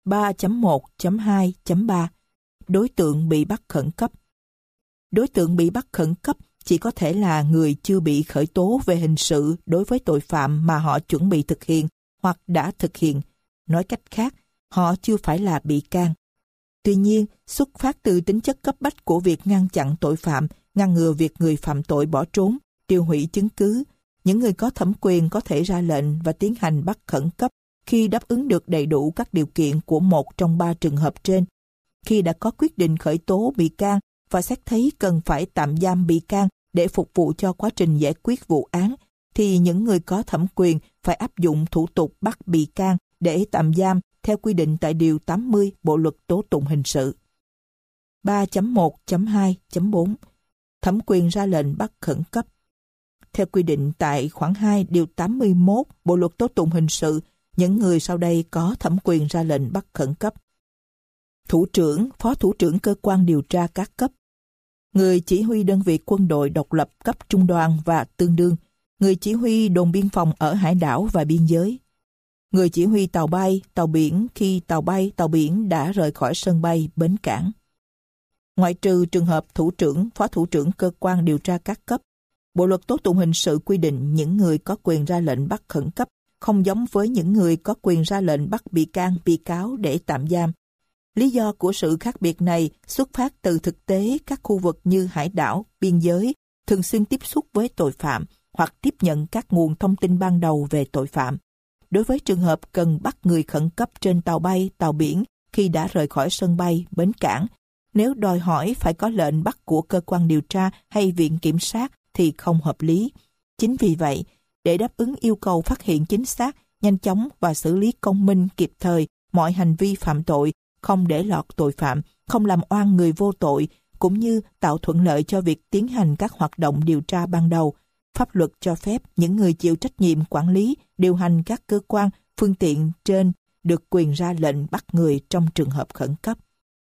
3.1.2.3 Đối tượng bị bắt khẩn cấp. Đối tượng bị bắt khẩn cấp chỉ có thể là người chưa bị khởi tố về hình sự đối với tội phạm mà họ chuẩn bị thực hiện hoặc đã thực hiện. Nói cách khác, họ chưa phải là bị can. Tuy nhiên, xuất phát từ tính chất cấp bách của việc ngăn chặn tội phạm, ngăn ngừa việc người phạm tội bỏ trốn, tiêu hủy chứng cứ, những người có thẩm quyền có thể ra lệnh và tiến hành bắt khẩn cấp khi đáp ứng được đầy đủ các điều kiện của một trong 3 trường hợp trên. Khi đã có quyết định khởi tố bị can và xét thấy cần phải tạm giam bị can để phục vụ cho quá trình giải quyết vụ án, thì những người có thẩm quyền phải áp dụng thủ tục bắt bị can để tạm giam theo quy định tại Điều 80 Bộ Luật Tố Tụng Hình sự. 3.1.2.4 Thẩm quyền ra lệnh bắt khẩn cấp. Theo quy định tại khoản 2 Điều 81 Bộ Luật Tố Tụng Hình sự, những người sau đây có thẩm quyền ra lệnh bắt khẩn cấp: thủ trưởng, phó thủ trưởng cơ quan điều tra các cấp, người chỉ huy đơn vị quân đội độc lập cấp trung đoàn và tương đương, người chỉ huy đồn biên phòng ở hải đảo và biên giới, người chỉ huy tàu bay, tàu biển khi tàu bay, tàu biển đã rời khỏi sân bay, bến cảng. Ngoại trừ trường hợp thủ trưởng, phó thủ trưởng cơ quan điều tra các cấp, Bộ Luật Tố Tụng Hình sự quy định những người có quyền ra lệnh bắt khẩn cấp không giống với những người có quyền ra lệnh bắt bị can, bị cáo để tạm giam. Lý do của sự khác biệt này xuất phát từ thực tế các khu vực như hải đảo, biên giới thường xuyên tiếp xúc với tội phạm hoặc tiếp nhận các nguồn thông tin ban đầu về tội phạm. Đối với trường hợp cần bắt người khẩn cấp trên tàu bay, tàu biển khi đã rời khỏi sân bay, bến cảng, nếu đòi hỏi phải có lệnh bắt của cơ quan điều tra hay viện kiểm sát thì không hợp lý. Chính vì vậy, để đáp ứng yêu cầu phát hiện chính xác, nhanh chóng và xử lý công minh kịp thời mọi hành vi phạm tội, không để lọt tội phạm, không làm oan người vô tội, cũng như tạo thuận lợi cho việc tiến hành các hoạt động điều tra ban đầu, pháp luật cho phép những người chịu trách nhiệm quản lý, điều hành các cơ quan, phương tiện trên được quyền ra lệnh bắt người trong trường hợp khẩn cấp.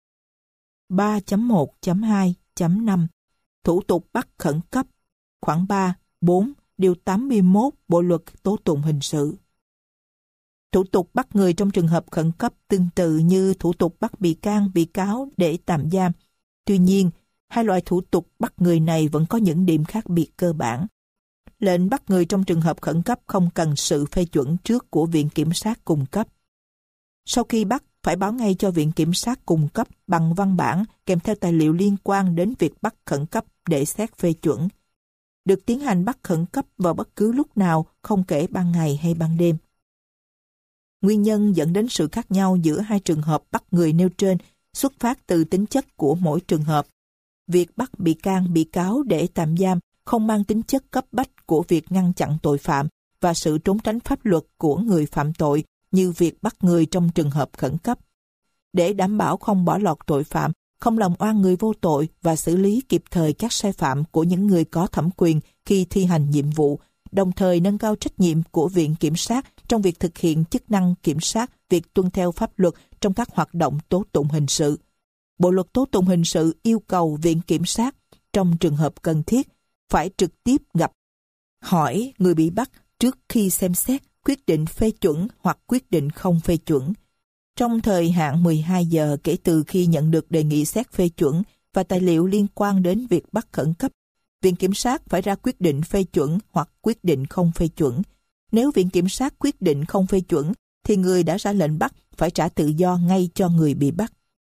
3.1.2.5 Thủ tục bắt khẩn cấp. Khoản 3, 4, Điều 81 Bộ Luật Tố Tụng Hình sự. Thủ tục bắt người trong trường hợp khẩn cấp tương tự như thủ tục bắt bị can, bị cáo để tạm giam. Tuy nhiên, hai loại thủ tục bắt người này vẫn có những điểm khác biệt cơ bản. Lệnh bắt người trong trường hợp khẩn cấp không cần sự phê chuẩn trước của Viện Kiểm sát cung cấp. Sau khi bắt, phải báo ngay cho Viện Kiểm sát cung cấp bằng văn bản kèm theo tài liệu liên quan đến việc bắt khẩn cấp để xét phê chuẩn. Được tiến hành bắt khẩn cấp vào bất cứ lúc nào, không kể ban ngày hay ban đêm. Nguyên nhân dẫn đến sự khác nhau giữa hai trường hợp bắt người nêu trên xuất phát từ tính chất của mỗi trường hợp. Việc bắt bị can, bị cáo để tạm giam không mang tính chất cấp bách của việc ngăn chặn tội phạm và sự trốn tránh pháp luật của người phạm tội như việc bắt người trong trường hợp khẩn cấp. Để đảm bảo không bỏ lọt tội phạm, không làm oan người vô tội và xử lý kịp thời các sai phạm của những người có thẩm quyền khi thi hành nhiệm vụ, đồng thời nâng cao trách nhiệm của Viện Kiểm sát trong việc thực hiện chức năng kiểm soát việc tuân theo pháp luật trong các hoạt động tố tụng hình sự. Bộ Luật Tố Tụng Hình sự yêu cầu Viện Kiểm sát, trong trường hợp cần thiết, phải trực tiếp gặp, hỏi người bị bắt trước khi xem xét, quyết định phê chuẩn hoặc quyết định không phê chuẩn. Trong thời hạn 12 giờ kể từ khi nhận được đề nghị xét phê chuẩn và tài liệu liên quan đến việc bắt khẩn cấp, Viện Kiểm sát phải ra quyết định phê chuẩn hoặc quyết định không phê chuẩn. Nếu Viện Kiểm sát quyết định không phê chuẩn, thì người đã ra lệnh bắt phải trả tự do ngay cho người bị bắt.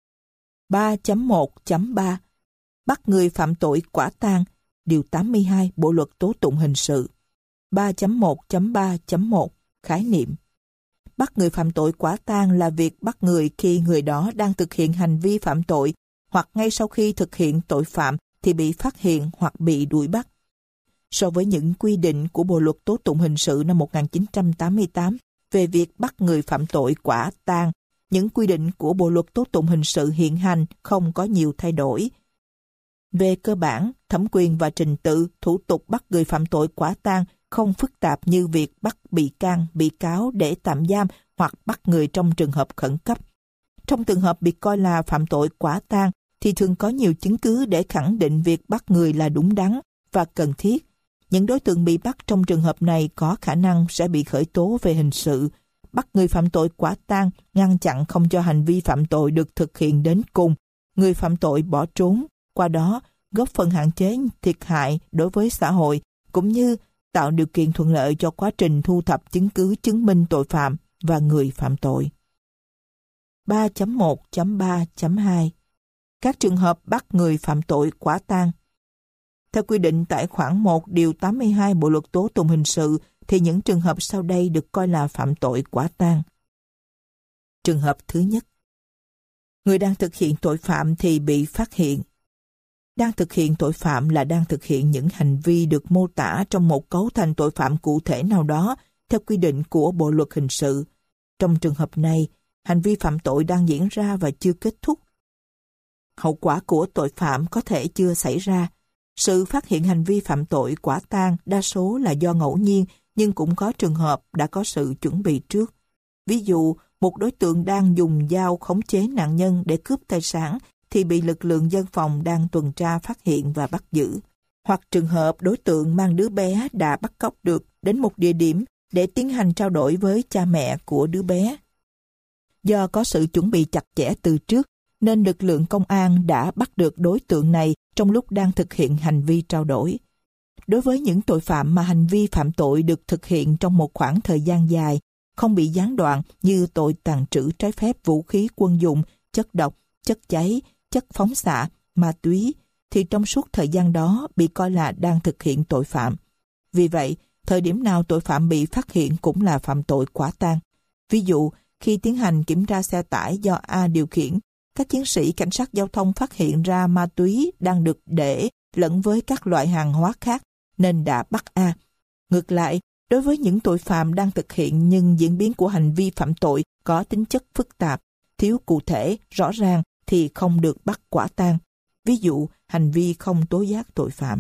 3.1.3 Bắt người phạm tội quả tang, Điều 82 Bộ Luật Tố Tụng Hình sự. 3.1.3.1 Khái niệm. Bắt người phạm tội quả tang là việc bắt người khi người đó đang thực hiện hành vi phạm tội hoặc ngay sau khi thực hiện tội phạm thì bị phát hiện hoặc bị đuổi bắt. So với những quy định của Bộ Luật Tố Tụng Hình sự năm 1988 về việc bắt người phạm tội quả tang, những quy định của Bộ Luật Tố Tụng Hình sự hiện hành không có nhiều thay đổi. Về cơ bản, thẩm quyền và trình tự, thủ tục bắt người phạm tội quả tang không phức tạp như việc bắt bị can, bị cáo để tạm giam hoặc bắt người trong trường hợp khẩn cấp. Trong trường hợp bị coi là phạm tội quả tang thì thường có nhiều chứng cứ để khẳng định việc bắt người là đúng đắn và cần thiết. Những đối tượng bị bắt trong trường hợp này có khả năng sẽ bị khởi tố về hình sự, bắt người phạm tội quả tang, ngăn chặn không cho hành vi phạm tội được thực hiện đến cùng. Người phạm tội bỏ trốn, qua đó góp phần hạn chế thiệt hại đối với xã hội, cũng như tạo điều kiện thuận lợi cho quá trình thu thập chứng cứ chứng minh tội phạm và người phạm tội. 3.1.3.2 Các trường hợp bắt người phạm tội quả tang. Theo quy định tại khoản 1 điều 82 Bộ luật tố tụng hình sự thì những trường hợp sau đây được coi là phạm tội quả tang. Trường hợp thứ nhất, người đang thực hiện tội phạm thì bị phát hiện. Đang thực hiện tội phạm là đang thực hiện những hành vi được mô tả trong một cấu thành tội phạm cụ thể nào đó theo quy định của Bộ luật hình sự. Trong trường hợp này, hành vi phạm tội đang diễn ra và chưa kết thúc. Hậu quả của tội phạm có thể chưa xảy ra. Sự phát hiện hành vi phạm tội quả tang đa số là do ngẫu nhiên, nhưng cũng có trường hợp đã có sự chuẩn bị trước. Ví dụ, một đối tượng đang dùng dao khống chế nạn nhân để cướp tài sản thì bị lực lượng dân phòng đang tuần tra phát hiện và bắt giữ. Hoặc trường hợp đối tượng mang đứa bé đã bắt cóc được đến một địa điểm để tiến hành trao đổi với cha mẹ của đứa bé. Do có sự chuẩn bị chặt chẽ từ trước, nên lực lượng công an đã bắt được đối tượng này trong lúc đang thực hiện hành vi trao đổi. Đối với những tội phạm mà hành vi phạm tội được thực hiện trong một khoảng thời gian dài, không bị gián đoạn như tội tàng trữ trái phép vũ khí quân dụng, chất độc, chất cháy, chất phóng xạ, ma túy, thì trong suốt thời gian đó bị coi là đang thực hiện tội phạm. Vì vậy, thời điểm nào tội phạm bị phát hiện cũng là phạm tội quả tang. Ví dụ, khi tiến hành kiểm tra xe tải do A điều khiển, các chiến sĩ cảnh sát giao thông phát hiện ra ma túy đang được để lẫn với các loại hàng hóa khác nên đã bắt A. Ngược lại, đối với những tội phạm đang thực hiện nhưng diễn biến của hành vi phạm tội có tính chất phức tạp, thiếu cụ thể, rõ ràng thì không được bắt quả tang. Ví dụ, hành vi không tố giác tội phạm.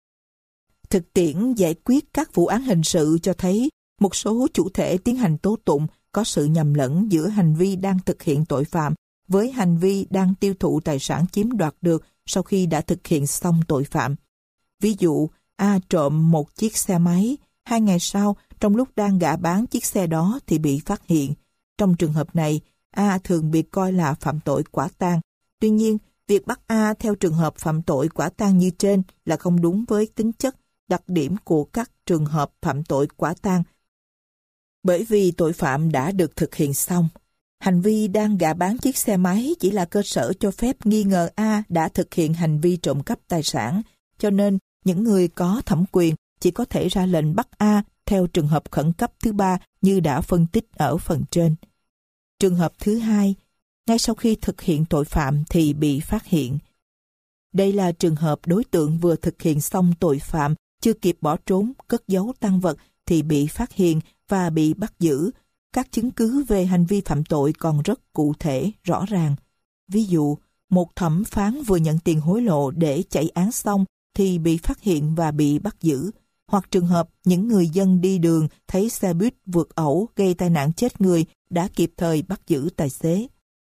Thực tiễn giải quyết các vụ án hình sự cho thấy một số chủ thể tiến hành tố tụng có sự nhầm lẫn giữa hành vi đang thực hiện tội phạm với hành vi đang tiêu thụ tài sản chiếm đoạt được sau khi đã thực hiện xong tội phạm. Ví dụ, A trộm một chiếc xe máy, 2 ngày sau, trong lúc đang gạ bán chiếc xe đó thì bị phát hiện. Trong trường hợp này, A thường bị coi là phạm tội quả tang. Tuy nhiên, việc bắt A theo trường hợp phạm tội quả tang như trên là không đúng với tính chất, đặc điểm của các trường hợp phạm tội quả tang. Bởi vì tội phạm đã được thực hiện xong. Hành vi đang gạ bán chiếc xe máy chỉ là cơ sở cho phép nghi ngờ A đã thực hiện hành vi trộm cắp tài sản, cho nên những người có thẩm quyền chỉ có thể ra lệnh bắt A theo trường hợp khẩn cấp thứ ba như đã phân tích ở phần trên. Trường hợp thứ hai, ngay sau khi thực hiện tội phạm thì bị phát hiện. Đây là trường hợp đối tượng vừa thực hiện xong tội phạm, chưa kịp bỏ trốn, cất giấu tang vật thì bị phát hiện và bị bắt giữ. Các chứng cứ về hành vi phạm tội còn rất cụ thể, rõ ràng. Ví dụ, một thẩm phán vừa nhận tiền hối lộ để chạy án xong thì bị phát hiện và bị bắt giữ. Hoặc trường hợp những người dân đi đường thấy xe buýt vượt ẩu gây tai nạn chết người đã kịp thời bắt giữ tài xế.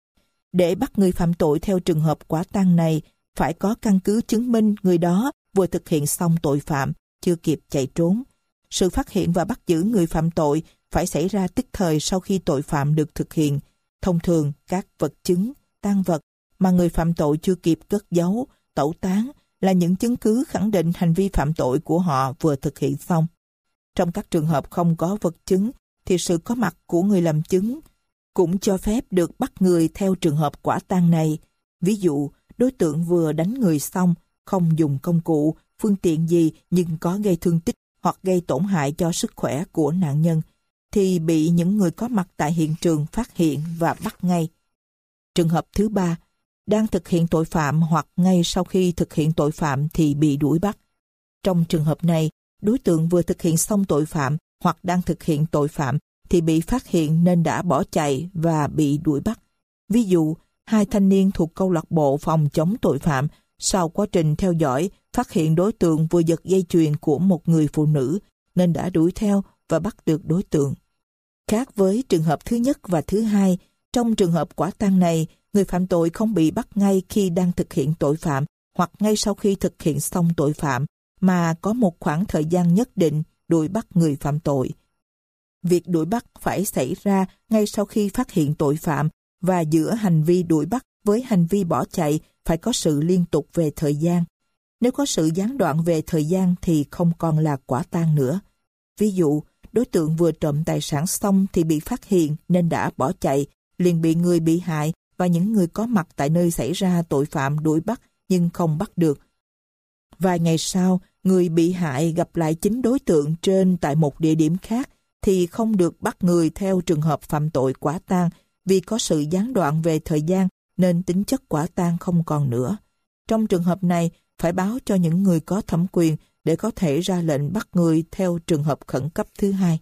Để bắt người phạm tội theo trường hợp quả tang này, phải có căn cứ chứng minh người đó vừa thực hiện xong tội phạm, chưa kịp chạy trốn. Sự phát hiện và bắt giữ người phạm tội phải xảy ra tức thời sau khi tội phạm được thực hiện. Thông thường, các vật chứng, tang vật mà người phạm tội chưa kịp cất giấu, tẩu tán là những chứng cứ khẳng định hành vi phạm tội của họ vừa thực hiện xong. Trong các trường hợp không có vật chứng, thì sự có mặt của người làm chứng cũng cho phép được bắt người theo trường hợp quả tang này. Ví dụ, đối tượng vừa đánh người xong, không dùng công cụ, phương tiện gì nhưng có gây thương tích hoặc gây tổn hại cho sức khỏe của nạn nhân, thì bị những người có mặt tại hiện trường phát hiện và bắt ngay. Trường hợp thứ ba, đang thực hiện tội phạm hoặc ngay sau khi thực hiện tội phạm thì bị đuổi bắt. Trong trường hợp này, đối tượng vừa thực hiện xong tội phạm hoặc đang thực hiện tội phạm thì bị phát hiện nên đã bỏ chạy và bị đuổi bắt. Ví dụ, 2 thanh niên thuộc câu lạc bộ phòng chống tội phạm sau quá trình theo dõi phát hiện đối tượng vừa giật dây chuyền của một người phụ nữ nên đã đuổi theo và bắt được đối tượng. Khác với trường hợp thứ nhất và thứ hai, trong trường hợp quả tang này, người phạm tội không bị bắt ngay khi đang thực hiện tội phạm hoặc ngay sau khi thực hiện xong tội phạm, mà có một khoảng thời gian nhất định đuổi bắt người phạm tội. Việc đuổi bắt phải xảy ra ngay sau khi phát hiện tội phạm, và giữa hành vi đuổi bắt với hành vi bỏ chạy phải có sự liên tục về thời gian. Nếu có sự gián đoạn về thời gian thì không còn là quả tang nữa. Ví dụ, đối tượng vừa trộm tài sản xong thì bị phát hiện nên đã bỏ chạy, liền bị người bị hại và những người có mặt tại nơi xảy ra tội phạm đuổi bắt nhưng không bắt được. Vài ngày sau, người bị hại gặp lại chính đối tượng trên tại một địa điểm khác thì không được bắt người theo trường hợp phạm tội quả tang, vì có sự gián đoạn về thời gian nên tính chất quả tang không còn nữa. Trong trường hợp này, phải báo cho những người có thẩm quyền để có thể ra lệnh bắt người theo trường hợp khẩn cấp thứ hai.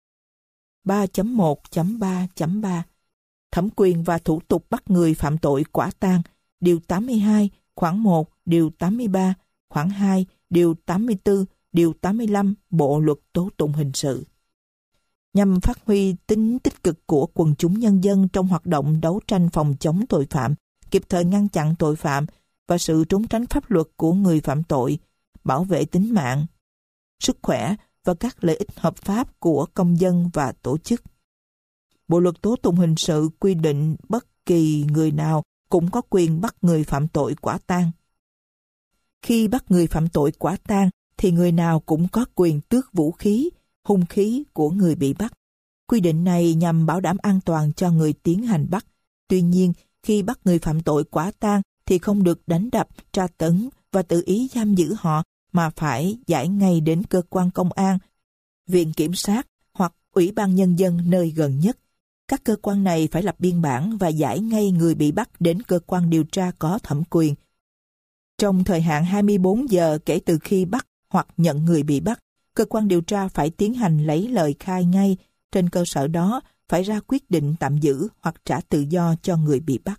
3.1.3.3 Thẩm quyền và thủ tục bắt người phạm tội quả tang. Điều 82, khoản 1, điều 83, khoản 2, điều 84, điều 85 Bộ luật tố tụng hình sự. Nhằm phát huy tính tích cực của quần chúng nhân dân trong hoạt động đấu tranh phòng chống tội phạm, kịp thời ngăn chặn tội phạm và sự trốn tránh pháp luật của người phạm tội, bảo vệ tính mạng, sức khỏe và các lợi ích hợp pháp của công dân và tổ chức. Bộ luật tố tụng hình sự quy định bất kỳ người nào cũng có quyền bắt người phạm tội quả tang. Khi bắt người phạm tội quả tang thì người nào cũng có quyền tước vũ khí, hung khí của người bị bắt. Quy định này nhằm bảo đảm an toàn cho người tiến hành bắt. Tuy nhiên, khi bắt người phạm tội quả tang thì không được đánh đập, tra tấn và tự ý giam giữ họ, mà phải giải ngay đến cơ quan công an, viện kiểm sát hoặc ủy ban nhân dân nơi gần nhất. Các cơ quan này phải lập biên bản và giải ngay người bị bắt đến cơ quan điều tra có thẩm quyền. Trong thời hạn 24 giờ kể từ khi bắt hoặc nhận người bị bắt, cơ quan điều tra phải tiến hành lấy lời khai ngay. Trên cơ sở đó, phải ra quyết định tạm giữ hoặc trả tự do cho người bị bắt.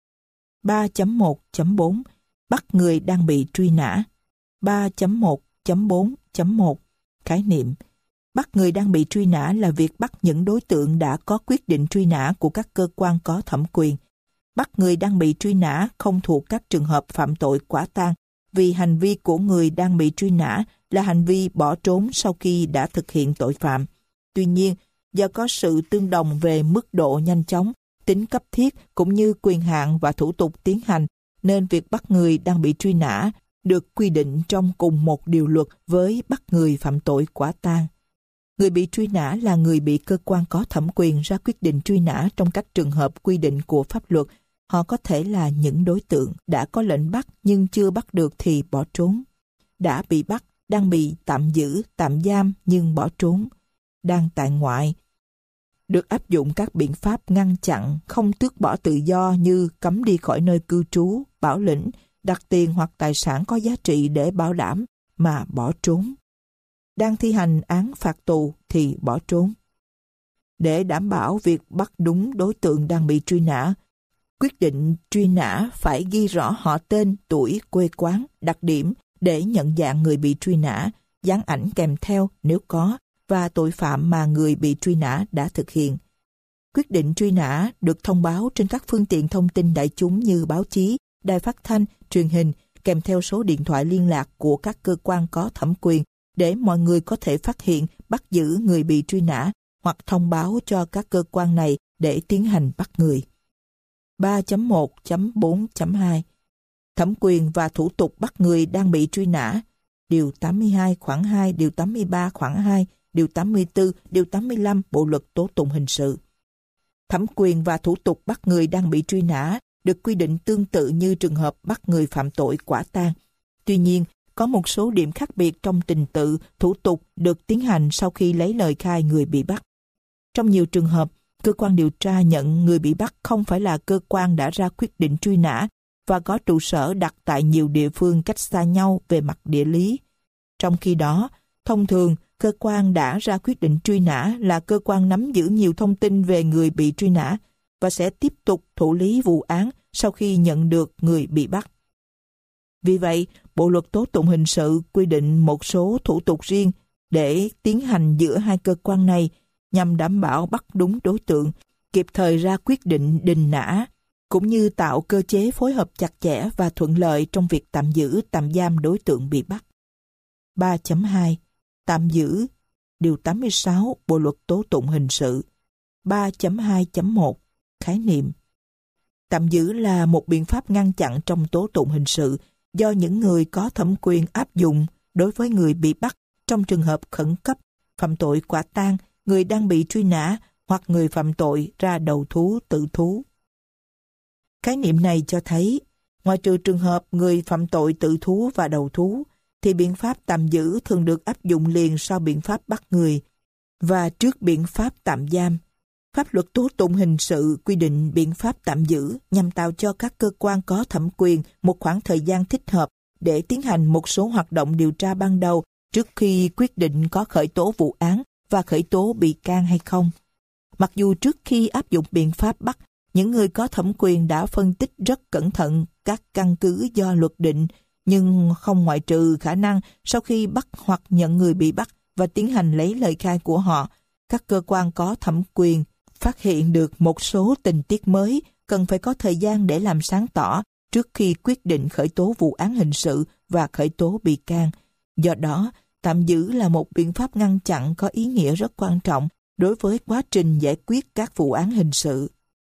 3.1.4 Bắt người đang bị truy nã. 3.1.4.1 Khái niệm: bắt người đang bị truy nã là việc bắt những đối tượng đã có quyết định truy nã của các cơ quan có thẩm quyền. Bắt người đang bị truy nã không thuộc các trường hợp phạm tội quả tang, vì hành vi của người đang bị truy nã là hành vi bỏ trốn sau khi đã thực hiện tội phạm. Tuy nhiên, do có sự tương đồng về mức độ nhanh chóng, tính cấp thiết cũng như quyền hạn và thủ tục tiến hành, nên việc bắt người đang bị truy nã được quy định trong cùng một điều luật với bắt người phạm tội quả tang. Người bị truy nã là người bị cơ quan có thẩm quyền ra quyết định truy nã trong các trường hợp quy định của pháp luật. Họ có thể là những đối tượng đã có lệnh bắt nhưng chưa bắt được thì bỏ trốn, đã bị bắt, đang bị tạm giữ, tạm giam nhưng bỏ trốn, đang tại ngoại, được áp dụng các biện pháp ngăn chặn, không tước bỏ tự do như cấm đi khỏi nơi cư trú, bảo lĩnh, đặt tiền hoặc tài sản có giá trị để bảo đảm mà bỏ trốn, đang thi hành án phạt tù thì bỏ trốn. Để đảm bảo việc bắt đúng đối tượng đang bị truy nã, quyết định truy nã phải ghi rõ họ tên, tuổi, quê quán, đặc điểm để nhận dạng người bị truy nã, dán ảnh kèm theo nếu có, và tội phạm mà người bị truy nã đã thực hiện. Quyết định truy nã được thông báo trên các phương tiện thông tin đại chúng như báo chí, đài phát thanh, truyền hình, kèm theo số điện thoại liên lạc của các cơ quan có thẩm quyền để mọi người có thể phát hiện, bắt giữ người bị truy nã hoặc thông báo cho các cơ quan này để tiến hành bắt người. 3.1.4.2 Thẩm quyền và thủ tục bắt người đang bị truy nã. Điều 82 khoản 2, điều 83 khoản 2, điều 84, điều 85 Bộ luật tố tụng hình sự. Thẩm quyền và thủ tục bắt người đang bị truy nã được quy định tương tự như trường hợp bắt người phạm tội quả tang. Tuy nhiên, có một số điểm khác biệt trong trình tự, thủ tục được tiến hành sau khi lấy lời khai người bị bắt. Trong nhiều trường hợp, cơ quan điều tra nhận người bị bắt không phải là cơ quan đã ra quyết định truy nã và có trụ sở đặt tại nhiều địa phương cách xa nhau về mặt địa lý. Trong khi đó, thông thường, cơ quan đã ra quyết định truy nã là cơ quan nắm giữ nhiều thông tin về người bị truy nã và sẽ tiếp tục thụ lý vụ án sau khi nhận được người bị bắt. Vì vậy, Bộ luật tố tụng hình sự quy định một số thủ tục riêng để tiến hành giữa hai cơ quan này nhằm đảm bảo bắt đúng đối tượng, kịp thời ra quyết định đình nã, cũng như tạo cơ chế phối hợp chặt chẽ và thuận lợi trong việc tạm giữ, tạm giam đối tượng bị bắt. 3.2 Tạm giữ. điều 86 Bộ luật tố tụng hình sự. 3.2.1 Khái niệm. Tạm giữ là một biện pháp ngăn chặn trong tố tụng hình sự do những người có thẩm quyền áp dụng đối với người bị bắt trong trường hợp khẩn cấp, phạm tội quả tang, người đang bị truy nã hoặc người phạm tội ra đầu thú tự thú. Khái niệm này cho thấy, ngoại trừ trường hợp người phạm tội tự thú và đầu thú, thì biện pháp tạm giữ thường được áp dụng liền sau biện pháp bắt người và trước biện pháp tạm giam. Pháp luật tố tụng hình sự quy định biện pháp tạm giữ nhằm tạo cho các cơ quan có thẩm quyền một khoảng thời gian thích hợp để tiến hành một số hoạt động điều tra ban đầu trước khi quyết định có khởi tố vụ án và khởi tố bị can hay không. Mặc dù trước khi áp dụng biện pháp bắt, những người có thẩm quyền đã phân tích rất cẩn thận các căn cứ do luật định, nhưng không ngoại trừ khả năng sau khi bắt hoặc nhận người bị bắt và tiến hành lấy lời khai của họ, các cơ quan có thẩm quyền phát hiện được một số tình tiết mới cần phải có thời gian để làm sáng tỏ trước khi quyết định khởi tố vụ án hình sự và khởi tố bị can. Do đó, tạm giữ là một biện pháp ngăn chặn có ý nghĩa rất quan trọng đối với quá trình giải quyết các vụ án hình sự.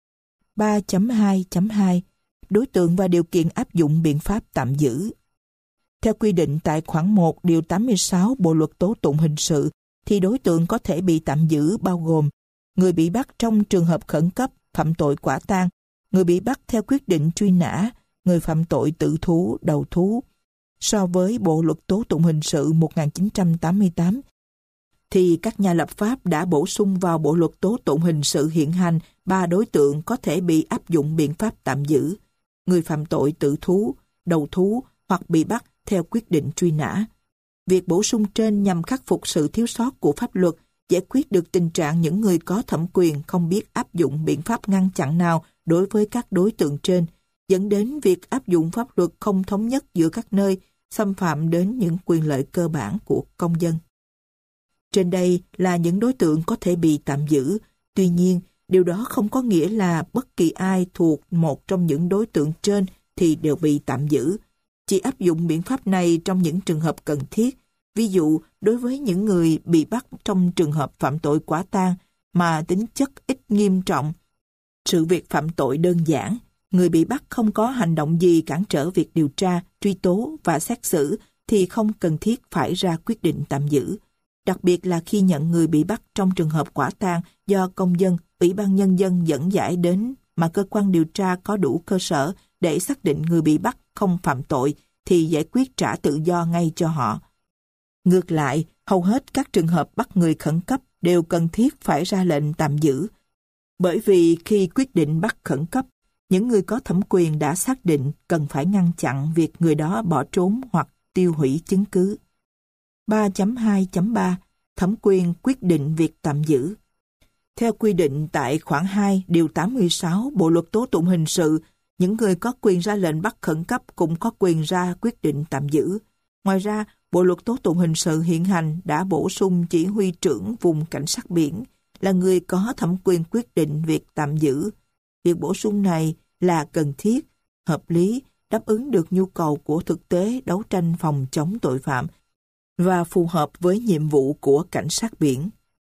3.2.2 Đối tượng và điều kiện áp dụng biện pháp tạm giữ. Theo quy định tại khoản 1 điều 86 Bộ luật tố tụng hình sự, thì đối tượng có thể bị tạm giữ bao gồm người bị bắt trong trường hợp khẩn cấp, phạm tội quả tang, người bị bắt theo quyết định truy nã, người phạm tội tự thú, đầu thú. So với Bộ luật tố tụng hình sự 1988, thì các nhà lập pháp đã bổ sung vào Bộ luật tố tụng hình sự hiện hành 3 đối tượng có thể bị áp dụng biện pháp tạm giữ: người phạm tội tự thú, đầu thú hoặc bị bắt theo quyết định truy nã. Việc bổ sung trên nhằm khắc phục sự thiếu sót của pháp luật, giải quyết được tình trạng những người có thẩm quyền không biết áp dụng biện pháp ngăn chặn nào đối với các đối tượng trên, dẫn đến việc áp dụng pháp luật không thống nhất giữa các nơi, xâm phạm đến những quyền lợi cơ bản của công dân. Trên đây là những đối tượng có thể bị tạm giữ. Tuy nhiên, điều đó không có nghĩa là bất kỳ ai thuộc một trong những đối tượng trên thì đều bị tạm giữ. Chỉ áp dụng biện pháp này trong những trường hợp cần thiết. Ví dụ, đối với những người bị bắt trong trường hợp phạm tội quả tang mà tính chất ít nghiêm trọng, sự việc phạm tội đơn giản, người bị bắt không có hành động gì cản trở việc điều tra, truy tố và xét xử thì không cần thiết phải ra quyết định tạm giữ. Đặc biệt là khi nhận người bị bắt trong trường hợp quả tang do công dân, Ủy ban Nhân dân dẫn giải đến mà cơ quan điều tra có đủ cơ sở để xác định người bị bắt không phạm tội thì giải quyết trả tự do ngay cho họ. Ngược lại, hầu hết các trường hợp bắt người khẩn cấp đều cần thiết phải ra lệnh tạm giữ. Bởi vì khi quyết định bắt khẩn cấp, những người có thẩm quyền đã xác định cần phải ngăn chặn việc người đó bỏ trốn hoặc tiêu hủy chứng cứ. 3.2.3 Thẩm quyền quyết định việc tạm giữ. Theo quy định tại khoản 2 điều 86 Bộ luật tố tụng hình sự, những người có quyền ra lệnh bắt khẩn cấp cũng có quyền ra quyết định tạm giữ. Ngoài ra, Bộ luật tố tụng hình sự hiện hành đã bổ sung chỉ huy trưởng vùng cảnh sát biển là người có thẩm quyền quyết định việc tạm giữ. Việc bổ sung này là cần thiết, hợp lý, đáp ứng được nhu cầu của thực tế đấu tranh phòng chống tội phạm và phù hợp với nhiệm vụ của cảnh sát biển.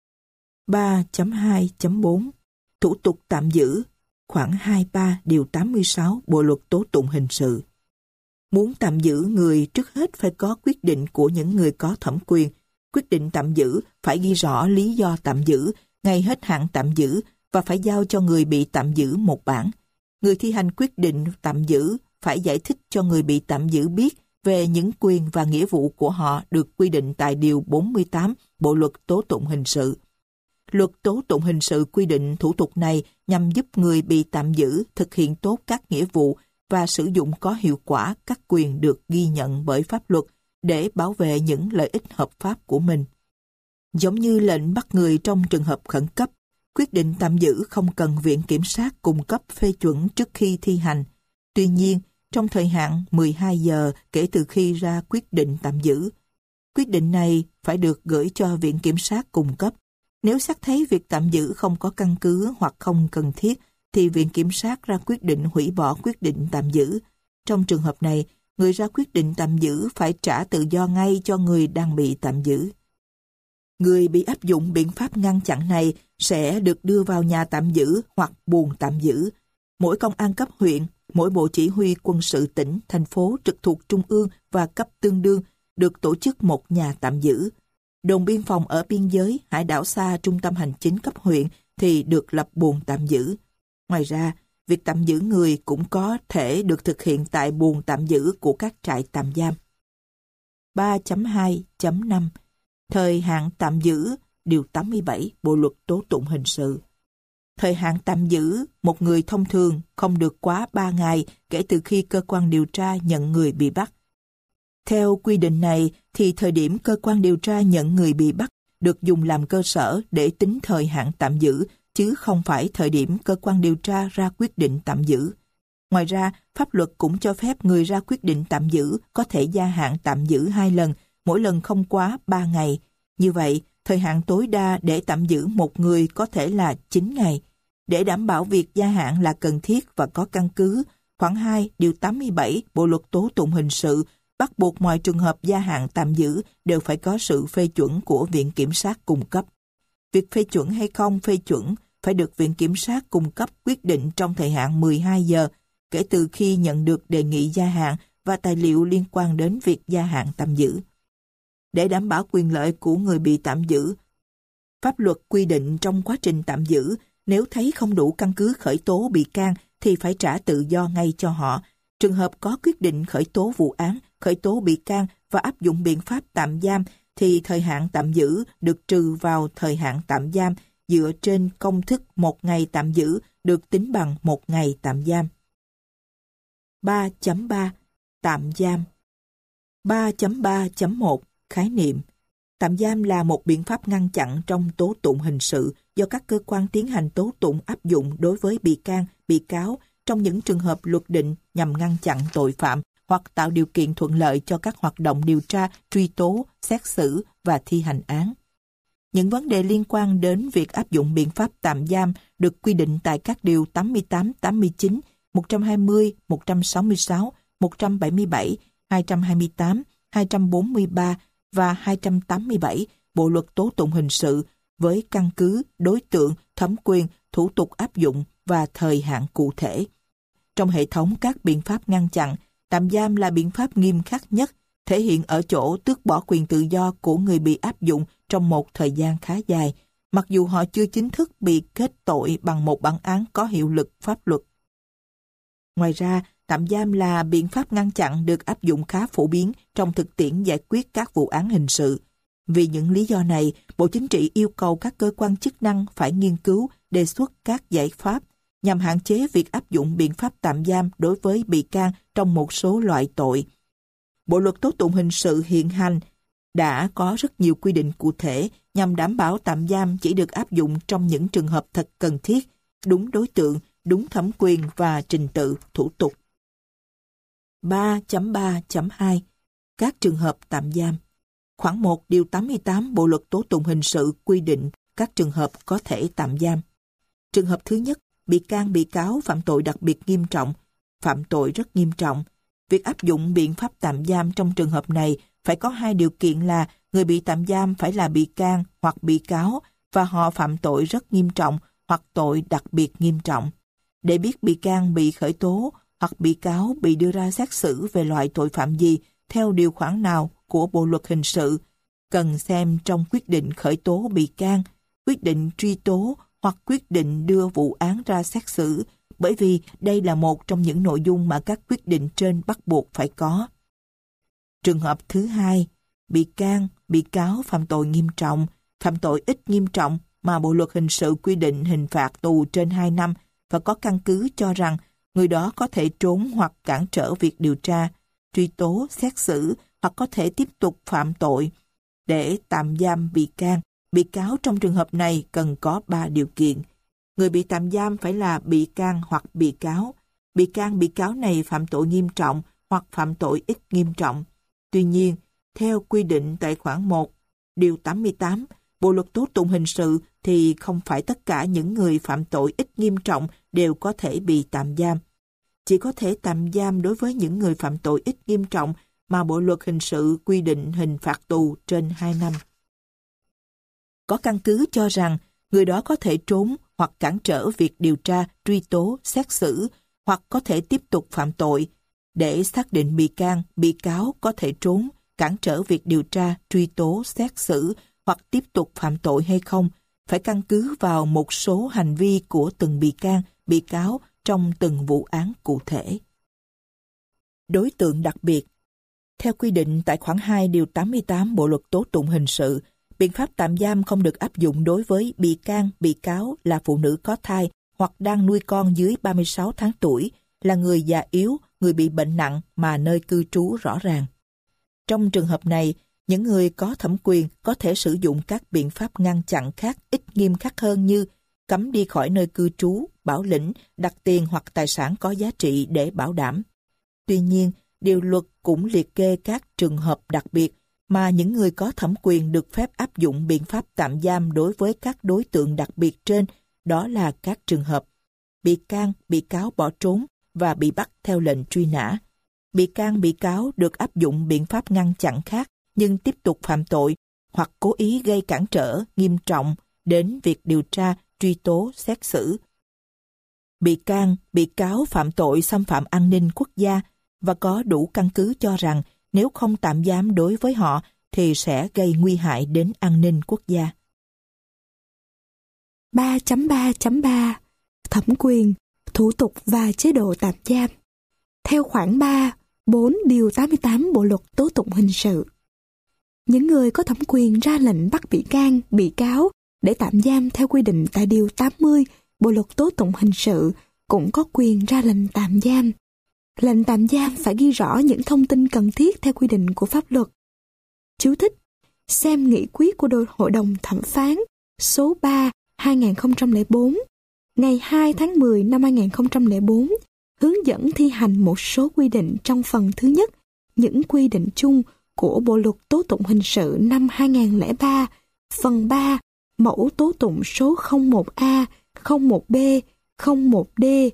3.2.4 Thủ tục tạm giữ. Khoản 23 điều 86 Bộ luật tố tụng hình sự. Muốn tạm giữ người, trước hết phải có quyết định của những người có thẩm quyền. Quyết định tạm giữ phải ghi rõ lý do tạm giữ, ngày hết hạn tạm giữ và phải giao cho người bị tạm giữ một bản. Người thi hành quyết định tạm giữ phải giải thích cho người bị tạm giữ biết về những quyền và nghĩa vụ của họ được quy định tại Điều 48 Bộ Luật Tố Tụng Hình sự. Luật Tố Tụng Hình sự quy định thủ tục này nhằm giúp người bị tạm giữ thực hiện tốt các nghĩa vụ và sử dụng có hiệu quả các quyền được ghi nhận bởi pháp luật để bảo vệ những lợi ích hợp pháp của mình. Giống như lệnh bắt người trong trường hợp khẩn cấp, quyết định tạm giữ không cần Viện Kiểm sát cung cấp phê chuẩn trước khi thi hành. Tuy nhiên, trong thời hạn 12 giờ kể từ khi ra quyết định tạm giữ, quyết định này phải được gửi cho Viện Kiểm sát cung cấp. Nếu xác thấy việc tạm giữ không có căn cứ hoặc không cần thiết, thì Viện Kiểm sát ra quyết định hủy bỏ quyết định tạm giữ. Trong trường hợp này, người ra quyết định tạm giữ phải trả tự do ngay cho người đang bị tạm giữ. Người bị áp dụng biện pháp ngăn chặn này sẽ được đưa vào nhà tạm giữ hoặc buồng tạm giữ. Mỗi công an cấp huyện, mỗi bộ chỉ huy quân sự tỉnh, thành phố trực thuộc trung ương và cấp tương đương được tổ chức một nhà tạm giữ. Đồn biên phòng ở biên giới, hải đảo xa trung tâm hành chính cấp huyện thì được lập buồng tạm giữ. Ngoài ra, việc tạm giữ người cũng có thể được thực hiện tại buồng tạm giữ của các trại tạm giam. 3.2.5 Thời hạn tạm giữ, Điều 87 Bộ Luật Tố Tụng Hình sự. Thời hạn tạm giữ một người thông thường không được quá 3 ngày kể từ khi cơ quan điều tra nhận người bị bắt. Theo quy định này thì thời điểm cơ quan điều tra nhận người bị bắt được dùng làm cơ sở để tính thời hạn tạm giữ, chứ không phải thời điểm cơ quan điều tra ra quyết định tạm giữ. Ngoài ra, pháp luật cũng cho phép người ra quyết định tạm giữ có thể gia hạn tạm giữ 2 lần, mỗi lần không quá 3 ngày. Như vậy, thời hạn tối đa để tạm giữ một người có thể là 9 ngày. Để đảm bảo việc gia hạn là cần thiết và có căn cứ, khoản 2, Điều 87 Bộ Luật Tố Tụng Hình sự bắt buộc mọi trường hợp gia hạn tạm giữ đều phải có sự phê chuẩn của Viện Kiểm sát cung cấp. Việc phê chuẩn hay không phê chuẩn phải được Viện Kiểm sát cung cấp quyết định trong thời hạn 12 giờ kể từ khi nhận được đề nghị gia hạn và tài liệu liên quan đến việc gia hạn tạm giữ. Để đảm bảo quyền lợi của người bị tạm giữ, pháp luật quy định trong quá trình tạm giữ, nếu thấy không đủ căn cứ khởi tố bị can thì phải trả tự do ngay cho họ. Trường hợp có quyết định khởi tố vụ án, khởi tố bị can và áp dụng biện pháp tạm giam thì thời hạn tạm giữ được trừ vào thời hạn tạm giam dựa trên công thức 1 ngày tạm giữ được tính bằng 1 ngày tạm giam. 3.3 Tạm giam. 3.3.1 Khái niệm. Tạm giam là một biện pháp ngăn chặn trong tố tụng hình sự do các cơ quan tiến hành tố tụng áp dụng đối với bị can, bị cáo trong những trường hợp luật định nhằm ngăn chặn tội phạm hoặc tạo điều kiện thuận lợi cho các hoạt động điều tra, truy tố, xét xử và thi hành án. Những vấn đề liên quan đến việc áp dụng biện pháp tạm giam được quy định tại các điều 88, 89, 120, 166, 177, 228, 243 và 287 Bộ Luật Tố Tụng Hình sự với căn cứ, đối tượng, thẩm quyền, thủ tục áp dụng và thời hạn cụ thể. Trong hệ thống các biện pháp ngăn chặn, tạm giam là biện pháp nghiêm khắc nhất, thể hiện ở chỗ tước bỏ quyền tự do của người bị áp dụng trong một thời gian khá dài, mặc dù họ chưa chính thức bị kết tội bằng một bản án có hiệu lực pháp luật. Ngoài ra, tạm giam là biện pháp ngăn chặn được áp dụng khá phổ biến trong thực tiễn giải quyết các vụ án hình sự. Vì những lý do này, Bộ Chính trị yêu cầu các cơ quan chức năng phải nghiên cứu, đề xuất các giải pháp nhằm hạn chế việc áp dụng biện pháp tạm giam đối với bị can trong một số loại tội. Bộ Luật Tố Tụng Hình sự hiện hành đã có rất nhiều quy định cụ thể nhằm đảm bảo tạm giam chỉ được áp dụng trong những trường hợp thật cần thiết, đúng đối tượng, đúng thẩm quyền và trình tự, thủ tục. 3.3.2 Các trường hợp tạm giam. Khoản 1 Điều 88 Bộ Luật Tố Tụng Hình sự quy định các trường hợp có thể tạm giam. Trường hợp thứ nhất, bị can bị cáo phạm tội đặc biệt nghiêm trọng, phạm tội rất nghiêm trọng. Việc áp dụng biện pháp tạm giam trong trường hợp này phải có 2 điều kiện là người bị tạm giam phải là bị can hoặc bị cáo và họ phạm tội rất nghiêm trọng hoặc tội đặc biệt nghiêm trọng. Để biết bị can bị khởi tố hoặc bị cáo bị đưa ra xét xử về loại tội phạm gì theo điều khoản nào của Bộ Luật Hình sự, cần xem trong quyết định khởi tố bị can, quyết định truy tố hoặc quyết định đưa vụ án ra xét xử, bởi vì đây là một trong những nội dung mà các quyết định trên bắt buộc phải có. Trường hợp thứ hai, bị can, bị cáo phạm tội nghiêm trọng, phạm tội ít nghiêm trọng mà Bộ Luật Hình sự quy định hình phạt tù trên 2 năm và có căn cứ cho rằng người đó có thể trốn hoặc cản trở việc điều tra, truy tố, xét xử hoặc có thể tiếp tục phạm tội. Để tạm giam bị can, bị cáo trong trường hợp này cần có 3 điều kiện. Người bị tạm giam phải là bị can hoặc bị cáo. Bị can, bị cáo này phạm tội nghiêm trọng hoặc phạm tội ít nghiêm trọng. Tuy nhiên, theo quy định tại khoản 1, Điều 88, Bộ Luật Tố Tụng Hình sự thì không phải tất cả những người phạm tội ít nghiêm trọng đều có thể bị tạm giam. Chỉ có thể tạm giam đối với những người phạm tội ít nghiêm trọng mà Bộ Luật Hình sự quy định hình phạt tù trên 2 năm. có căn cứ cho rằng người đó có thể trốn hoặc cản trở việc điều tra, truy tố, xét xử, hoặc có thể tiếp tục phạm tội. Để xác định bị can, bị cáo có thể trốn, cản trở việc điều tra, truy tố, xét xử hoặc tiếp tục phạm tội hay không, phải căn cứ vào một số hành vi của từng bị can, bị cáo trong từng vụ án cụ thể. Đối tượng đặc biệt. Theo quy định tại khoản 2 điều 88 Bộ luật tố tụng hình sự, biện pháp tạm giam không được áp dụng đối với bị can, bị cáo là phụ nữ có thai hoặc đang nuôi con dưới 36 tháng tuổi, là người già yếu, người bị bệnh nặng mà nơi cư trú rõ ràng. Trong trường hợp này, những người có thẩm quyền có thể sử dụng các biện pháp ngăn chặn khác ít nghiêm khắc hơn như cấm đi khỏi nơi cư trú, bảo lĩnh, đặt tiền hoặc tài sản có giá trị để bảo đảm. Tuy nhiên, điều luật cũng liệt kê các trường hợp đặc biệt mà những người có thẩm quyền được phép áp dụng biện pháp tạm giam đối với các đối tượng đặc biệt trên, đó là các trường hợp bị can, bị cáo bỏ trốn và bị bắt theo lệnh truy nã. Bị can, bị cáo được áp dụng biện pháp ngăn chặn khác nhưng tiếp tục phạm tội hoặc cố ý gây cản trở nghiêm trọng đến việc điều tra, truy tố, xét xử. Bị can, bị cáo phạm tội xâm phạm an ninh quốc gia và có đủ căn cứ cho rằng nếu không tạm giam đối với họ thì sẽ gây nguy hại đến an ninh quốc gia. 3.3.3 Thẩm quyền, thủ tục và chế độ tạm giam. Theo khoản 3, 4 điều 88 Bộ luật tố tụng hình sự, những người có thẩm quyền ra lệnh bắt bị can, bị cáo để tạm giam theo quy định tại điều 80 Bộ luật tố tụng hình sự cũng có quyền ra lệnh tạm giam. Lệnh tạm giam phải ghi rõ những thông tin cần thiết theo quy định của pháp luật. Chú thích: xem nghị quyết của Hội đồng thẩm phán số 3/2004 ngày 2 tháng 10 năm 2004 hướng dẫn thi hành một số quy định trong phần thứ nhất, những quy định chung của Bộ luật tố tụng hình sự năm 2003, phần 3, mẫu tố tụng số 01A, 01B, 01D,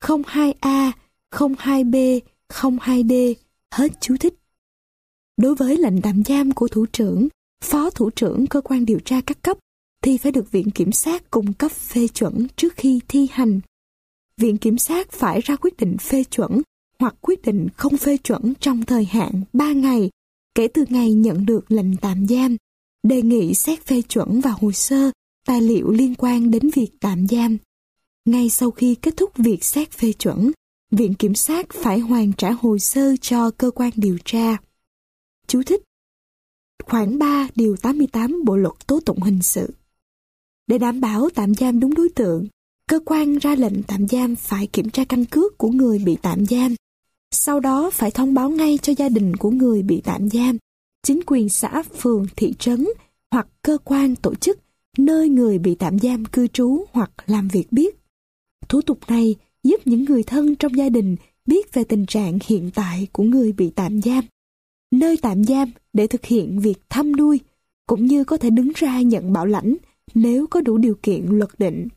02A, 02B, 02D, hết chú thích. Đối với lệnh tạm giam của thủ trưởng, phó thủ trưởng cơ quan điều tra các cấp thì phải được Viện Kiểm sát cung cấp phê chuẩn trước khi thi hành. Viện Kiểm sát phải ra quyết định phê chuẩn hoặc quyết định không phê chuẩn trong thời hạn 3 ngày kể từ ngày nhận được lệnh tạm giam, đề nghị xét phê chuẩn và hồ sơ, tài liệu liên quan đến việc tạm giam. Ngay sau khi kết thúc việc xét phê chuẩn, Viện Kiểm sát phải hoàn trả hồ sơ cho cơ quan điều tra. Chú thích: khoản 3 điều 88 Bộ luật tố tụng hình sự. Để đảm bảo tạm giam đúng đối tượng, cơ quan ra lệnh tạm giam phải kiểm tra căn cước của người bị tạm giam. Sau đó phải thông báo ngay cho gia đình của người bị tạm giam, chính quyền xã, phường, thị trấn hoặc cơ quan tổ chức nơi người bị tạm giam cư trú hoặc làm việc biết. Thủ tục này giúp những người thân trong gia đình biết về tình trạng hiện tại của người bị tạm giam, nơi tạm giam để thực hiện việc thăm nuôi, cũng như có thể đứng ra nhận bảo lãnh nếu có đủ điều kiện luật định.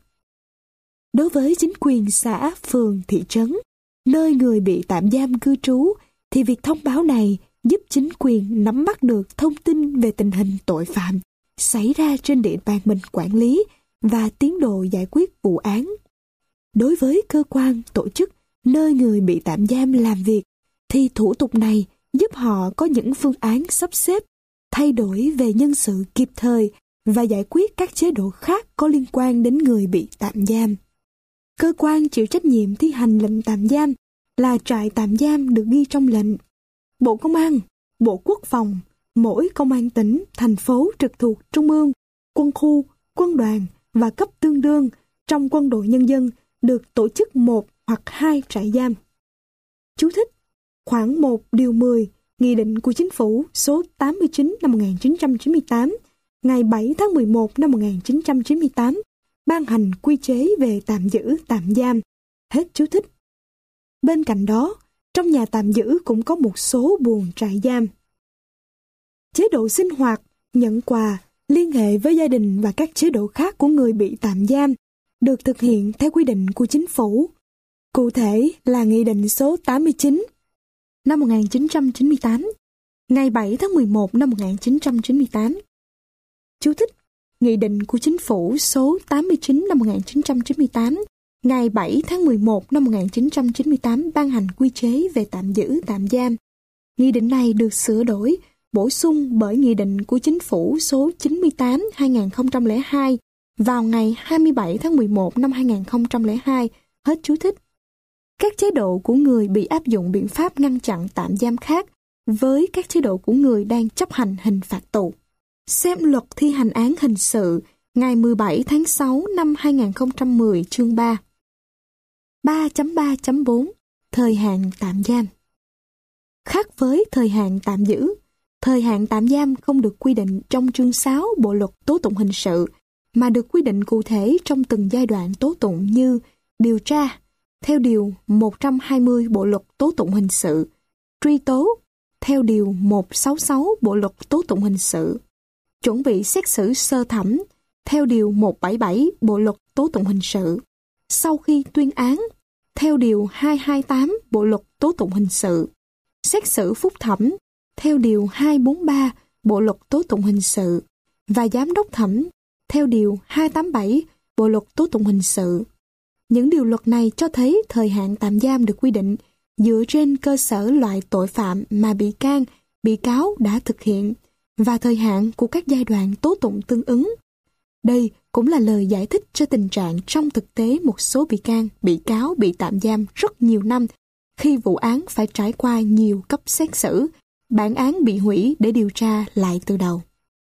Đối với chính quyền xã, phường, thị trấn, nơi người bị tạm giam cư trú, thì việc thông báo này giúp chính quyền nắm bắt được thông tin về tình hình tội phạm xảy ra trên địa bàn mình quản lý và tiến độ giải quyết vụ án. Đối với cơ quan, tổ chức, nơi người bị tạm giam làm việc, thì thủ tục này giúp họ có những phương án sắp xếp, thay đổi về nhân sự kịp thời và giải quyết các chế độ khác có liên quan đến người bị tạm giam. Cơ quan chịu trách nhiệm thi hành lệnh tạm giam là trại tạm giam được ghi trong lệnh. Bộ Công an, Bộ Quốc phòng, mỗi công an tỉnh, thành phố trực thuộc Trung ương, quân khu, quân đoàn và cấp tương đương trong quân đội nhân dân được tổ chức 1 hoặc 2 trại giam. Chú thích: khoản 1 điều 10 Nghị định của Chính phủ số 89 năm 1998 ngày 7 tháng 11 năm 1998 ban hành quy chế về tạm giữ tạm giam. Hết chú thích. Bên cạnh đó, trong nhà tạm giữ cũng có một số buồng trại giam. Chế độ sinh hoạt, nhận quà, liên hệ với gia đình và các chế độ khác của người bị tạm giam được thực hiện theo quy định của Chính phủ. Cụ thể là Nghị định số 89 năm 1998, ngày 7 tháng 11 năm 1998. Chú thích: Nghị định của Chính phủ số 89 năm 1998, ngày 7 tháng 11 năm 1998 ban hành quy chế về tạm giữ tạm giam. Nghị định này được sửa đổi, bổ sung bởi Nghị định của Chính phủ số 98/2002 vào ngày 27 tháng 11 năm 2002, hết chú thích. Các chế độ của người bị áp dụng biện pháp ngăn chặn tạm giam khác với các chế độ của người đang chấp hành hình phạt tù. Xem luật thi hành án hình sự ngày 17 tháng 6 năm 2010 chương 3. 3.3.4 Thời hạn tạm giam. Khác với thời hạn tạm giữ, thời hạn tạm giam không được quy định trong chương 6 Bộ luật tố tụng hình sự, mà được quy định cụ thể trong từng giai đoạn tố tụng như điều tra, theo điều 120 Bộ luật tố tụng hình sự, truy tố, theo điều 166 Bộ luật tố tụng hình sự, chuẩn bị xét xử sơ thẩm, theo điều 177 Bộ luật tố tụng hình sự, sau khi tuyên án, theo điều 228 Bộ luật tố tụng hình sự, xét xử phúc thẩm, theo điều 243 Bộ luật tố tụng hình sự, và giám đốc thẩm, theo điều 287 Bộ luật tố tụng hình sự. Những điều luật này cho thấy thời hạn tạm giam được quy định dựa trên cơ sở loại tội phạm mà bị can, bị cáo đã thực hiện và thời hạn của các giai đoạn tố tụng tương ứng. Đây cũng là lời giải thích cho tình trạng trong thực tế một số bị can, bị cáo bị tạm giam rất nhiều năm khi vụ án phải trải qua nhiều cấp xét xử, bản án bị hủy để điều tra lại từ đầu.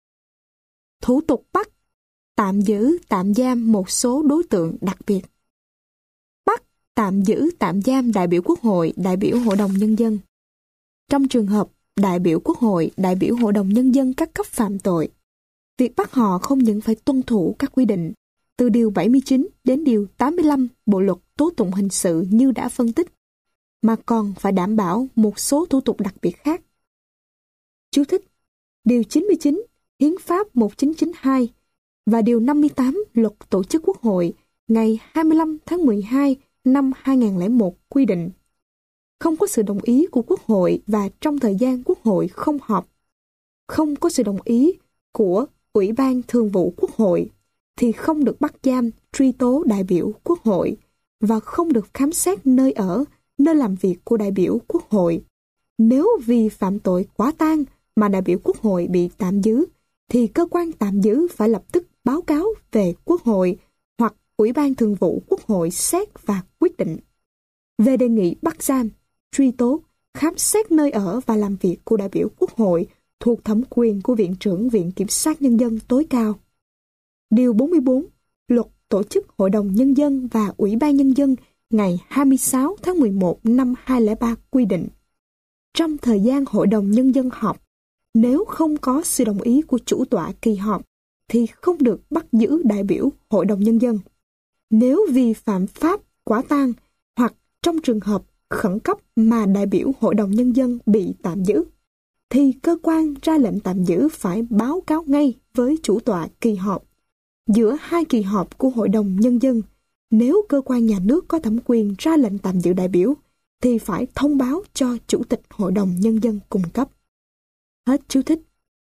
Thủ tục bắt, tạm giữ, tạm giam một số đối tượng đặc biệt. Bắt, tạm giữ, tạm giam đại biểu Quốc hội, đại biểu Hội đồng Nhân dân. Trong trường hợp đại biểu Quốc hội, đại biểu Hội đồng Nhân dân các cấp phạm tội, việc bắt họ không những phải tuân thủ các quy định từ điều 79 đến điều 85 Bộ luật tố tụng hình sự như đã phân tích, mà còn phải đảm bảo một số thủ tục đặc biệt khác. Chú thích: Điều 99 Hiến pháp 1992 và Điều 58 Luật Tổ chức Quốc hội ngày 25 tháng 12 năm 2001 quy định không có sự đồng ý của Quốc hội và trong thời gian Quốc hội không họp, không có sự đồng ý của Ủy ban Thường vụ Quốc hội thì không được bắt giam, truy tố đại biểu Quốc hội và không được khám xét nơi ở, nơi làm việc của đại biểu Quốc hội. Nếu vì phạm tội quá tang mà đại biểu Quốc hội bị tạm giữ, thì cơ quan tạm giữ phải lập tức báo cáo về Quốc hội hoặc Ủy ban Thường vụ Quốc hội xét và quyết định. Về đề nghị bắt giam, truy tố, khám xét nơi ở và làm việc của đại biểu Quốc hội thuộc thẩm quyền của Viện trưởng Viện Kiểm sát Nhân dân tối cao. Điều 44 Luật Tổ chức Hội đồng Nhân dân và Ủy ban Nhân dân ngày 26 tháng 11 năm 2003 quy định trong thời gian Hội đồng Nhân dân họp, nếu không có sự đồng ý của chủ tọa kỳ họp thì không được bắt giữ đại biểu Hội đồng Nhân dân. Nếu vi phạm pháp quả tang hoặc trong trường hợp khẩn cấp mà đại biểu Hội đồng Nhân dân bị tạm giữ, thì cơ quan ra lệnh tạm giữ phải báo cáo ngay với chủ tọa kỳ họp. Giữa hai kỳ họp của Hội đồng Nhân dân, nếu cơ quan nhà nước có thẩm quyền ra lệnh tạm giữ đại biểu, thì phải thông báo cho Chủ tịch Hội đồng Nhân dân cung cấp. Hết chú thích.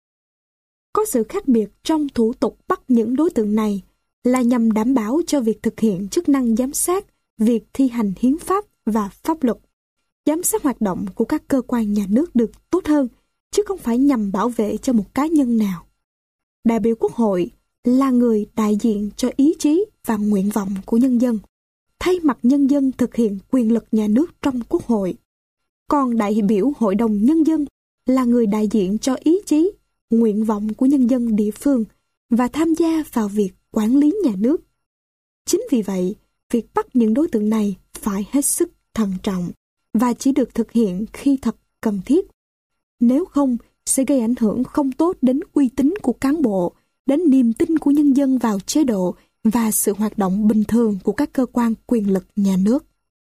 Có sự khác biệt trong thủ tục bắt những đối tượng này là nhằm đảm bảo cho việc thực hiện chức năng giám sát việc thi hành hiến pháp và pháp luật, giám sát hoạt động của các cơ quan nhà nước được tốt hơn, chứ không phải nhằm bảo vệ cho một cá nhân nào. Đại biểu Quốc hội là người đại diện cho ý chí và nguyện vọng của nhân dân, thay mặt nhân dân thực hiện quyền lực nhà nước trong Quốc hội. Còn đại biểu Hội đồng Nhân dân là người đại diện cho ý chí, nguyện vọng của nhân dân địa phương và tham gia vào việc quản lý nhà nước. Chính vì vậy, việc bắt những đối tượng này phải hết sức thận trọng và chỉ được thực hiện khi thật cần thiết. Nếu không, sẽ gây ảnh hưởng không tốt đến uy tín của cán bộ, đến niềm tin của nhân dân vào chế độ và sự hoạt động bình thường của các cơ quan quyền lực nhà nước.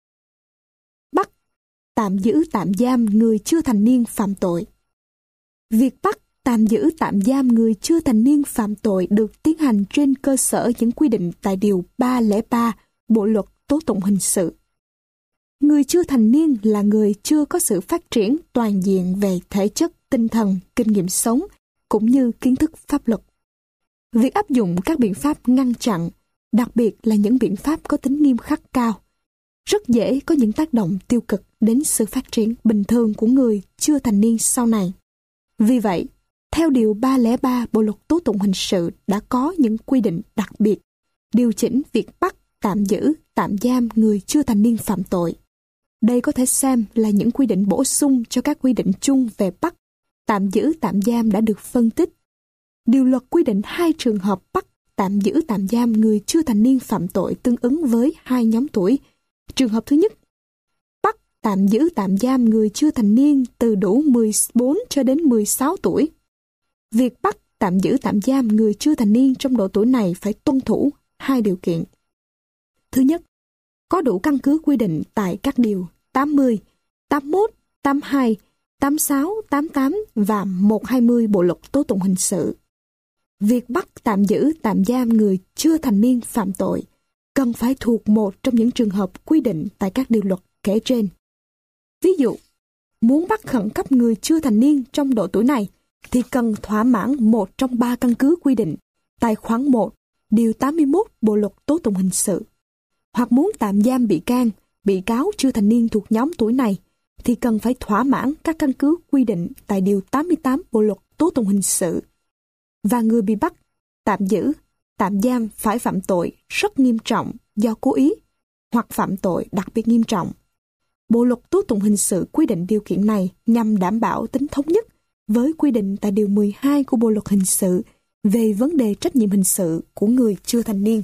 Bắt, tạm giữ tạm giam người chưa thành niên phạm tội. Việc bắt, tạm giữ tạm giam người chưa thành niên phạm tội được tiến hành trên cơ sở những quy định tại Điều 303 Bộ Luật Tố tụng hình sự. Người chưa thành niên là người chưa có sự phát triển toàn diện về thể chất, tinh thần, kinh nghiệm sống, cũng như kiến thức pháp luật. Việc áp dụng các biện pháp ngăn chặn, đặc biệt là những biện pháp có tính nghiêm khắc cao, rất dễ có những tác động tiêu cực đến sự phát triển bình thường của người chưa thành niên sau này. Vì vậy, theo Điều 303 Bộ Luật Tố Tụng Hình Sự đã có những quy định đặc biệt điều chỉnh việc bắt, tạm giữ, tạm giam người chưa thành niên phạm tội. Đây có thể xem là những quy định bổ sung cho các quy định chung về bắt, tạm giữ, tạm giam đã được phân tích. Điều luật quy định 2 trường hợp bắt, tạm giữ, tạm giam người chưa thành niên phạm tội tương ứng với 2 nhóm tuổi. Trường hợp thứ nhất, bắt, tạm giữ, tạm giam người chưa thành niên từ đủ 14 cho đến 16 tuổi. Việc bắt, tạm giữ, tạm giam người chưa thành niên trong độ tuổi này phải tuân thủ 2 điều kiện. Thứ nhất, có đủ căn cứ quy định tại các điều 80, 81, 82, 86, 88 và 120 Bộ Luật Tố Tụng Hình Sự. Việc bắt, tạm giữ, tạm giam người chưa thành niên phạm tội cần phải thuộc một trong những trường hợp quy định tại các điều luật kể trên. Ví dụ, muốn bắt khẩn cấp người chưa thành niên trong độ tuổi này thì cần thỏa mãn một trong 3 căn cứ quy định tại khoản 1, điều 81 Bộ Luật Tố Tụng Hình Sự. Hoặc muốn tạm giam bị can, bị cáo chưa thành niên thuộc nhóm tuổi này thì cần phải thỏa mãn các căn cứ quy định tại điều 88 Bộ Luật Tố Tụng Hình Sự. Và người bị bắt, tạm giữ, tạm giam phải phạm tội rất nghiêm trọng do cố ý hoặc phạm tội đặc biệt nghiêm trọng. Bộ Luật Tố Tụng Hình Sự quy định điều kiện này nhằm đảm bảo tính thống nhất với quy định tại điều 12 của Bộ Luật Hình Sự về vấn đề trách nhiệm hình sự của người chưa thành niên.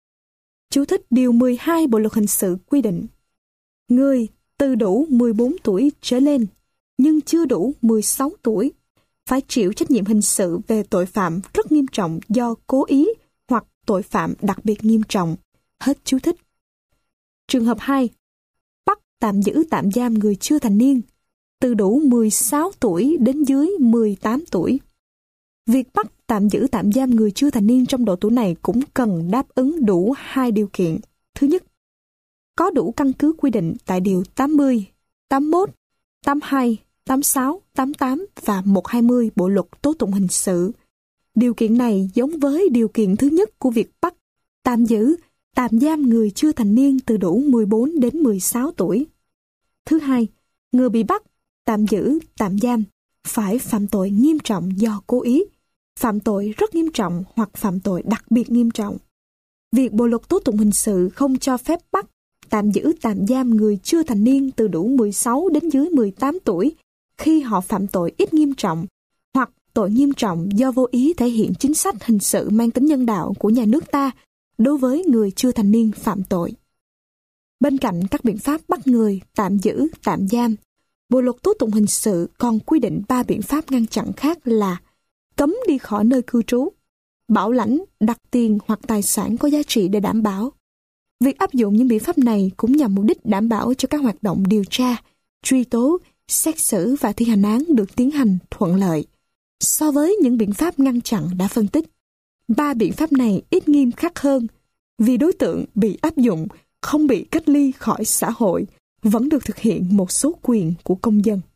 Chú thích điều 12 Bộ Luật Hình Sự quy định: người từ đủ 14 tuổi trở lên nhưng chưa đủ 16 tuổi phải chịu trách nhiệm hình sự về tội phạm rất nghiêm trọng do cố ý hoặc tội phạm đặc biệt nghiêm trọng. Hết chú thích. Trường hợp 2. Bắt, tạm giữ, tạm giam người chưa thành niên từ đủ 16 tuổi đến dưới 18 tuổi. Việc bắt, tạm giữ, tạm giam người chưa thành niên trong độ tuổi này cũng cần đáp ứng đủ 2 điều kiện. Thứ nhất, có đủ căn cứ quy định tại điều 80, 81, 82, 86, 88 và 120 Bộ Luật Tố Tụng Hình Sự. Điều kiện này giống với điều kiện thứ nhất của việc bắt, tạm giữ, tạm giam người chưa thành niên từ đủ 14 đến 16 tuổi. Thứ hai, người bị bắt, tạm giữ, tạm giam phải phạm tội nghiêm trọng do cố ý, phạm tội rất nghiêm trọng hoặc phạm tội đặc biệt nghiêm trọng. Việc Bộ Luật Tố Tụng Hình Sự không cho phép bắt, tạm giữ, tạm giam người chưa thành niên từ đủ 16 đến dưới 18 tuổi khi họ phạm tội ít nghiêm trọng hoặc tội nghiêm trọng do vô ý thể hiện chính sách hình sự mang tính nhân đạo của nhà nước ta đối với người chưa thành niên phạm tội. Bên cạnh các biện pháp bắt người, tạm giữ, tạm giam, Bộ Luật Tố Tụng Hình Sự còn quy định 3 biện pháp ngăn chặn khác là cấm đi khỏi nơi cư trú, bảo lãnh, đặt tiền hoặc tài sản có giá trị để đảm bảo. Việc áp dụng những biện pháp này cũng nhằm mục đích đảm bảo cho các hoạt động điều tra, truy tố, xét xử và thi hành án được tiến hành thuận lợi. So với những biện pháp ngăn chặn đã phân tích, 3 biện pháp này ít nghiêm khắc hơn vì đối tượng bị áp dụng không bị cách ly khỏi xã hội, vẫn được thực hiện một số quyền của công dân.